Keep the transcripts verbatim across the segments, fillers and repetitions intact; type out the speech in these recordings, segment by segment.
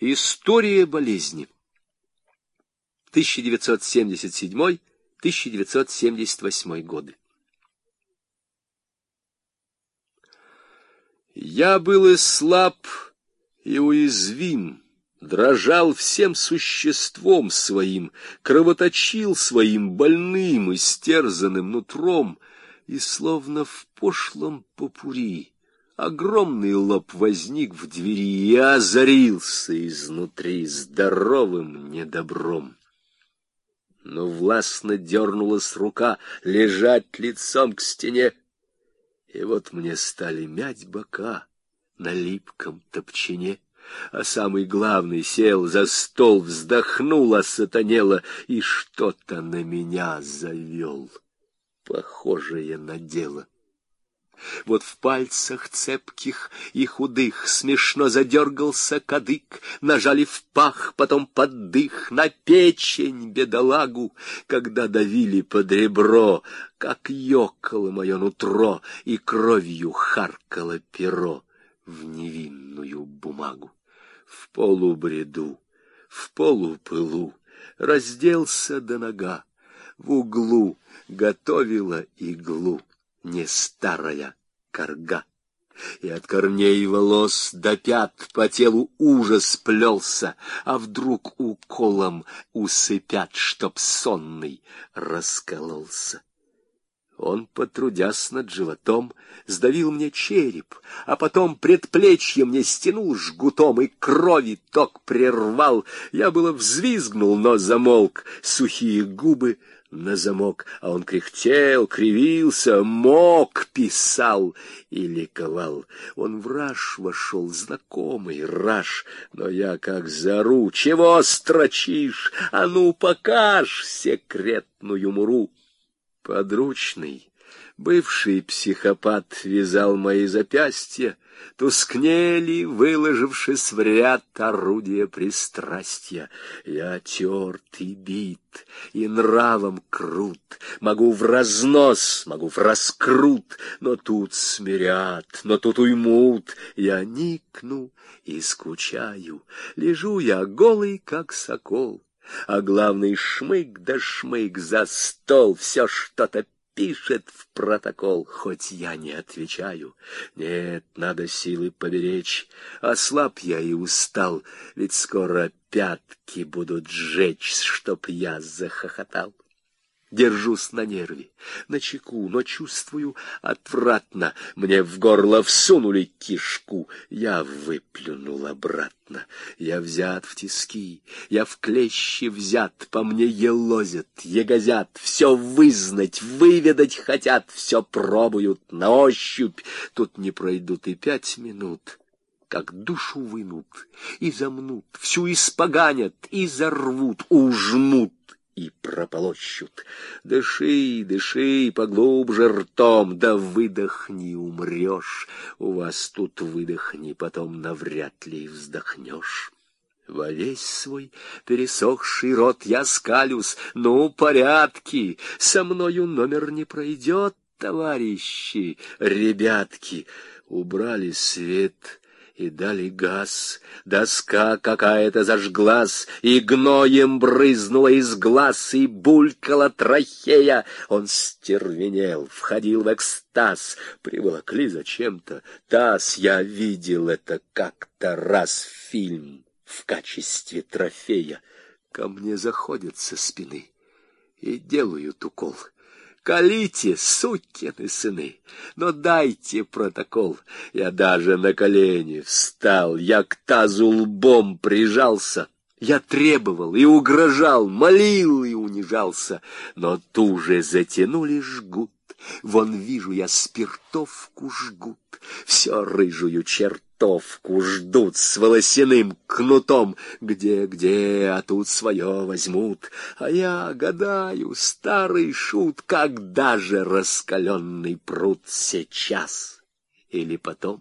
История болезни. тысяча девятьсот семьдесят седьмой — тысяча девятьсот семьдесят восьмой годы. Я был и слаб, и уязвим, дрожал всем существом своим, кровоточил своим больным, истерзанным нутром, и словно в пошлом попурри огромный лоб возник в двери и озарился изнутри здоровым недобром. Но властно дернулась рука лежать лицом к стене, и вот мне стали мять бока на липком топчине, а самый главный сел за стол, вздохнул осатанело и что-то на меня завел, похожее на дело. Вот в пальцах цепких и худых смешно задергался кадык, нажали в пах, потом под дых, на печень бедолагу, когда давили под ребро, как ёкало мое нутро, и кровью харкало перо в невинную бумагу. В полубреду, в полупылу разделся до нога, в углу готовила иглу не старая карга, и от корней волос до пят по телу ужас плелся, а вдруг уколом усыпят, чтоб сонный раскололся. Он, потрудясь над животом, сдавил мне череп, а потом предплечье мне стянул жгутом и крови ток прервал. Я было взвизгнул, но замолк, сухие губы на замок, а он кряхтел, кривился, мок писал и ликовал. Он в раж вошел, знакомый раж, но я как заору: чего строчишь? А ну, покажь секретную муру! Подручный, бывший психопат, вязал мои запястья, тускнели, выложившись в ряд орудия пристрастия. Я терт и бит, и нравом крут, могу в разнос, могу в раскрут, но тут смирят, но тут уймут. Я никну и скучаю, лежу я голый, как сокол, а главный шмык да шмык за стол все что-то пишет в протокол, хоть я не отвечаю. Нет, надо силы поберечь, ослаб я и устал, ведь скоро пятки будут жечь, чтоб я захохотал. Держусь на нерве, на чеку, но чувствую отвратно. Мне в горло всунули кишку, я выплюнул обратно. Я взят в тиски, я в клещи взят, по мне елозят, егозят, все вызнать, выведать хотят, все пробуют на ощупь. Тут не пройдут и пять минут, как душу вынут и замнут, всю испоганят и зарвут, ужмут и прополощут. Дыши, дыши поглубже ртом, да выдохни, умрешь. У вас тут выдохни, потом навряд ли вздохнешь. Во весь свой пересохший рот я скалюсь. Ну, порядки, со мною номер не пройдет, товарищи, ребятки. Убрали свет и дали газ, доска какая-то зажглась, и гноем брызнула из глаз, и булькала трахея. Он стервенел, входил в экстаз, приволокли зачем-то таз. Я видел это как-то раз в фильм в качестве трофея. Ко мне заходят со спины и делают укол. Колите, сукины сыны, но дайте протокол. Я даже на колени встал, я к тазу лбом прижался. Я требовал и угрожал, молил и унижался, но туже затянули жгут. Вон вижу я спиртовку жгут, все рыжую чертовку ждут с волосяным кнутом. Где-где, а тут свое возьмут. А я гадаю, старый шут, когда же раскаленный пруд, сейчас или потом?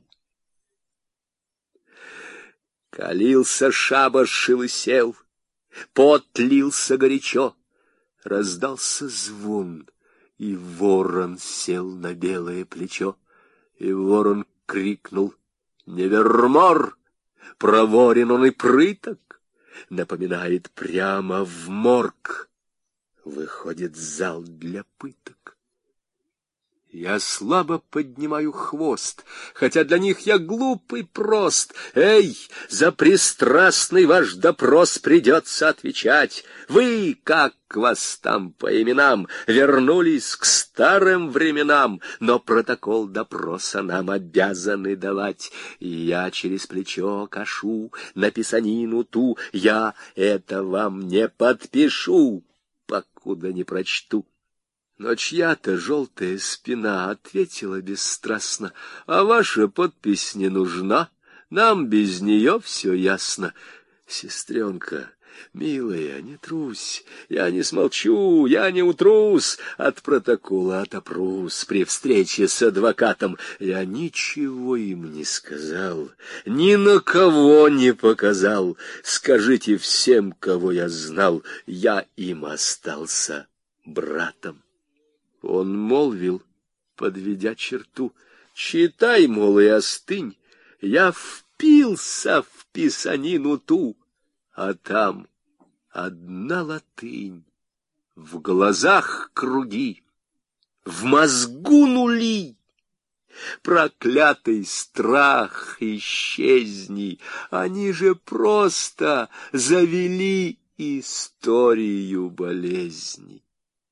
Калился шабаш, шелысел, пот лился горячо, раздался звон, и ворон сел на белое плечо, и ворон крикнул: «Невермор! проворен он и прыток, напоминает прямо в морг. Выходит зал для пыток. Я слабо поднимаю хвост, хотя для них я глуп и прост. Эй, за пристрастный ваш допрос придется отвечать. Вы, как вас там по именам, вернулись к старым временам, но протокол допроса нам обязаны давать. И я через плечо кашу на писанину ту, я это вам не подпишу, покуда не прочту. Но чья-то желтая спина ответила бесстрастно: а ваша подпись не нужна, нам без нее все ясно. Сестренка, милая, не трусь, я не смолчу, я не утрус, от протокола отопрусь при встрече с адвокатом. Я ничего им не сказал, ни на кого не показал. Скажите всем, кого я знал, я им остался братом. Он молвил, подведя черту: читай, мол, и остынь. Я впился в писанину ту, а там одна латынь. В глазах круги, в мозгу нули. Проклятый страх, исчезни, они же просто завели историю болезни.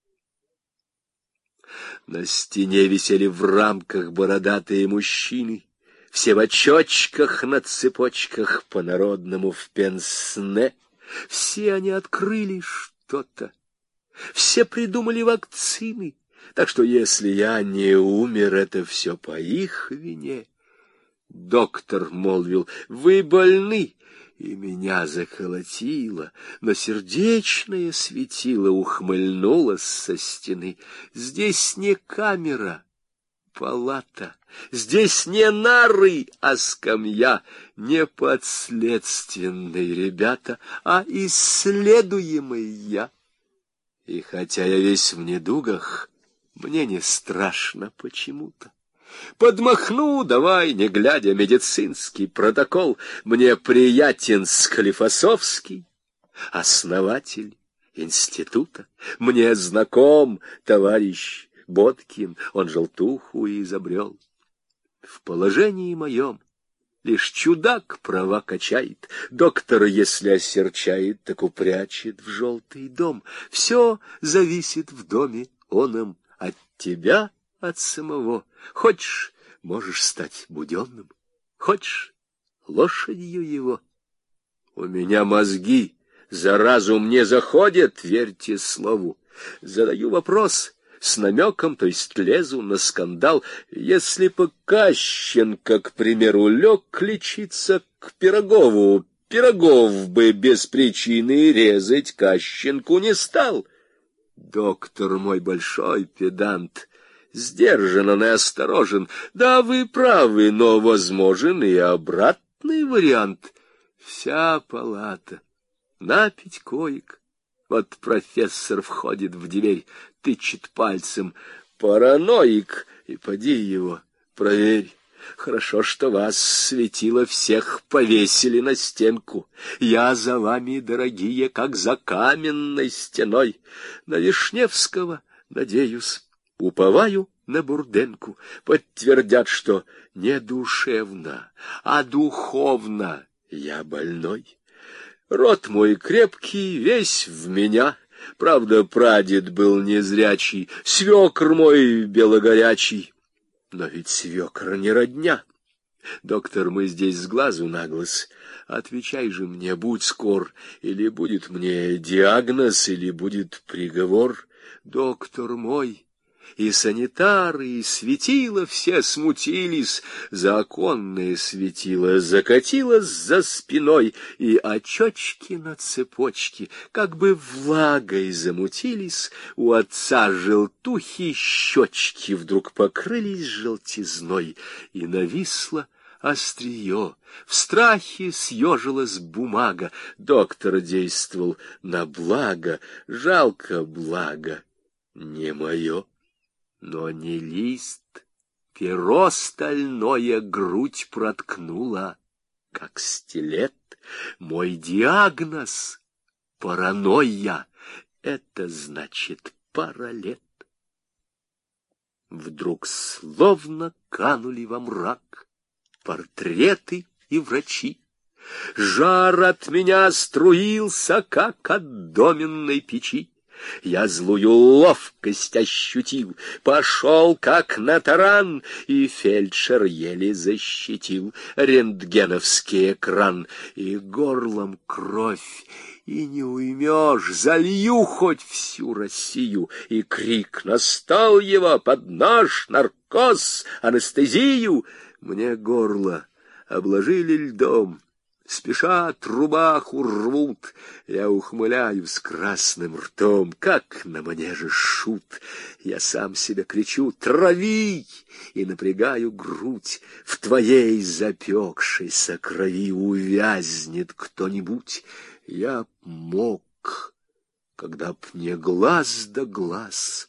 На стене висели в рамках бородатые мужчины, все в очочках на цепочках, по-народному в пенсне. Все они открыли что-то, все придумали вакцины, так что если я не умер, это все по их вине. Доктор молвил: вы больны, и меня заколотило, но сердечное светило ухмыльнулось со стены. Здесь не камера, палата, здесь не нары, а скамья, не подследственные ребята, а исследуемый я. И хотя я весь в недугах, мне не страшно почему-то. Подмахну, давай, не глядя, медицинский протокол. Мне приятен Склифосовский, основатель института. Мне знаком товарищ Боткин, он желтуху изобрел. В положении моем лишь чудак права качает. Доктор, если осерчает, так упрячет в желтый дом. Все зависит в доме оном от тебя, от самого. Хочешь, можешь стать буденным, хочешь, лошадью его. У меня мозги за разум не заходят, верьте слову. Задаю вопрос с намеком, то есть лезу на скандал. Если бы Кащенко, к примеру, лег лечиться к Пирогову, Пирогов бы без причины резать Кащенку не стал. Доктор мой большой педант, сдержан он и осторожен. Да, вы правы, но возможен и обратный вариант. Вся палата на пять коек. Вот профессор входит в дверь, тычет пальцем: параноик, и поди его проверь. Хорошо, что вас, светило, всех повесили на стенку. Я за вами, дорогие, как за каменной стеной. На Вишневского надеюсь, уповаю на Бурденку. Подтвердят, что не душевно, а духовно я больной. Рот мой крепкий, весь в меня. Правда, прадед был незрячий, свекр мой белогорячий. Но ведь свекр не родня. Доктор, мы здесь с глазу на глаз. Отвечай же мне, будь скор, или будет мне диагноз, или будет приговор. Доктор мой, и санитары, и светила все смутились, законное светило закатилось за спиной, и очечки на цепочке как бы влагой замутились, у отца желтухи щечки вдруг покрылись желтизной, и нависло острие, в страхе съежилась бумага. Доктор действовал на благо, жалко благо не мое. Но не лист, перо стальное грудь проткнуло, как стилет. Мой диагноз — паранойя, это значит пара лет. Вдруг словно канули во мрак портреты и врачи. Жар от меня струился, как от доменной печи. Я злую ловкость ощутил, пошел как на таран, и фельдшер еле защитил рентгеновский экран. И горлом кровь, и не уймешь, залью хоть всю Россию. И крик настал его под наш наркоз, анестезию. Мне горло обложили льдом, спешат, рубаху рвут. Я ухмыляюсь красным ртом, как на манеже шут. Я сам себе кричу: трави! И напрягаю грудь. В твоей запекшейся крови увязнет кто-нибудь. Я мог, когда б не глаз да глаз,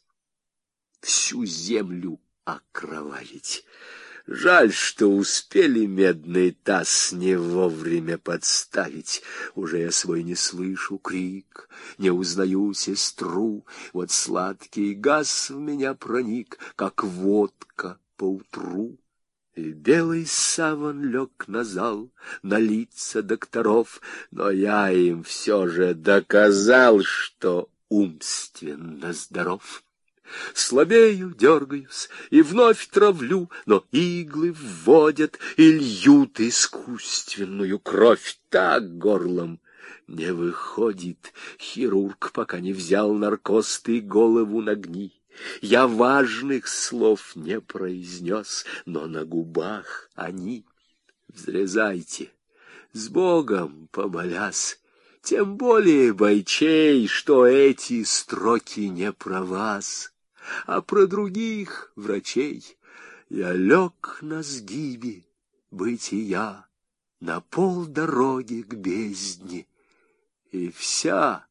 всю землю окровавить. Жаль, что успели медный таз не вовремя подставить. Уже я свой не слышу крик, не узнаю сестру. Вот сладкий газ в меня проник, как водка поутру. И белый саван лег на зал, на лица докторов, но я им все же доказал, что умственно здоров. Слабею, дергаюсь и вновь травлю, но иглы вводят и льют искусственную кровь. Так горлом не выходит. Хирург пока не взял наркоз, ты голову нагни. Я важных слов не произнес, но на губах они. Взрезайте, с Богом помолясь, тем более, бойчей, что эти строки не про вас, а про других врачей. Я лег на сгибе бытия, на полдороги к бездне, и вся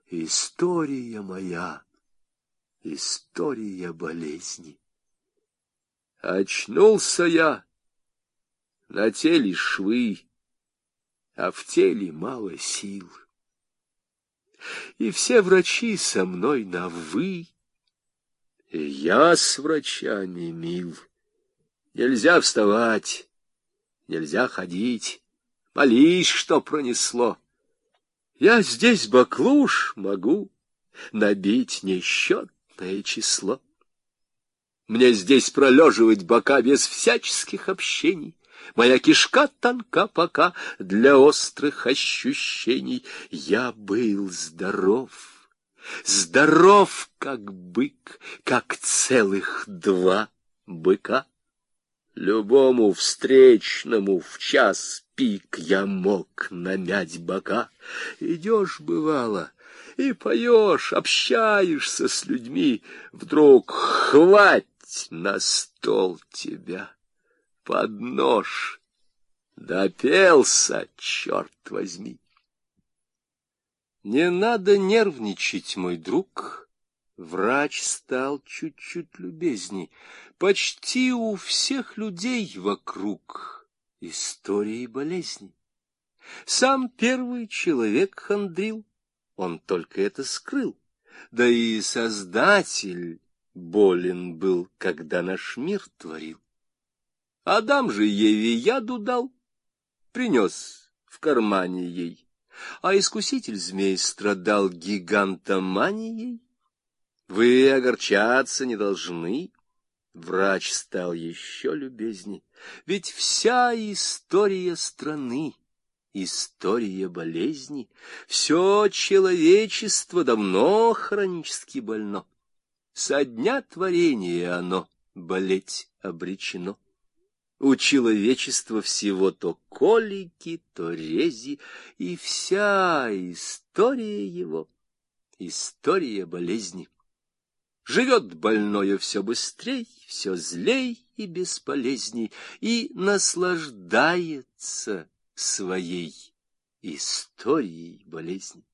история моя — история болезни. Очнулся я, на теле швы, а в теле мало сил. И все врачи со мной на «вы», и я с врачами мил. Нельзя вставать, нельзя ходить, молись, что пронесло. Я здесь баклуш могу набить несчетное число. Мне здесь пролеживать бока без всяческих общений. Моя кишка тонка пока для острых ощущений. Я был здоров, здоров, как бык, как целых два быка. Любому встречному в час пик я мог намять бока. Идешь, бывало, и поешь, общаешься с людьми, вдруг хвать на стол тебя под нож. Допелся, черт возьми. Не надо нервничать, мой друг. Врач стал чуть-чуть любезней. Почти у всех людей вокруг истории болезней. Сам первый человек хандрил, он только это скрыл. Да и Создатель болен был, когда наш мир творил. Адам же Еве яду дал, принес в кармане ей, а искуситель змей страдал гигантоманией. Вы огорчаться не должны. Врач стал еще любезней, ведь вся история страны — история болезни. Все человечество давно хронически больно. Со дня творения оно болеть обречено. У человечества всего то колики, то рези, и вся история его — история болезни. Живет больное все быстрей, все злей и бесполезней, и наслаждается своей историей болезни.